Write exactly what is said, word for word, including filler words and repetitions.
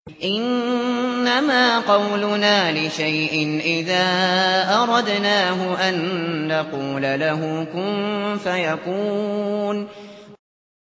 إِنَّمَا قَوْلُنَا لِشَيْءٍ إِذَا أَرَدْنَاهُ أَن نَّقُولَ لَهُ كُن فَيَكُونُ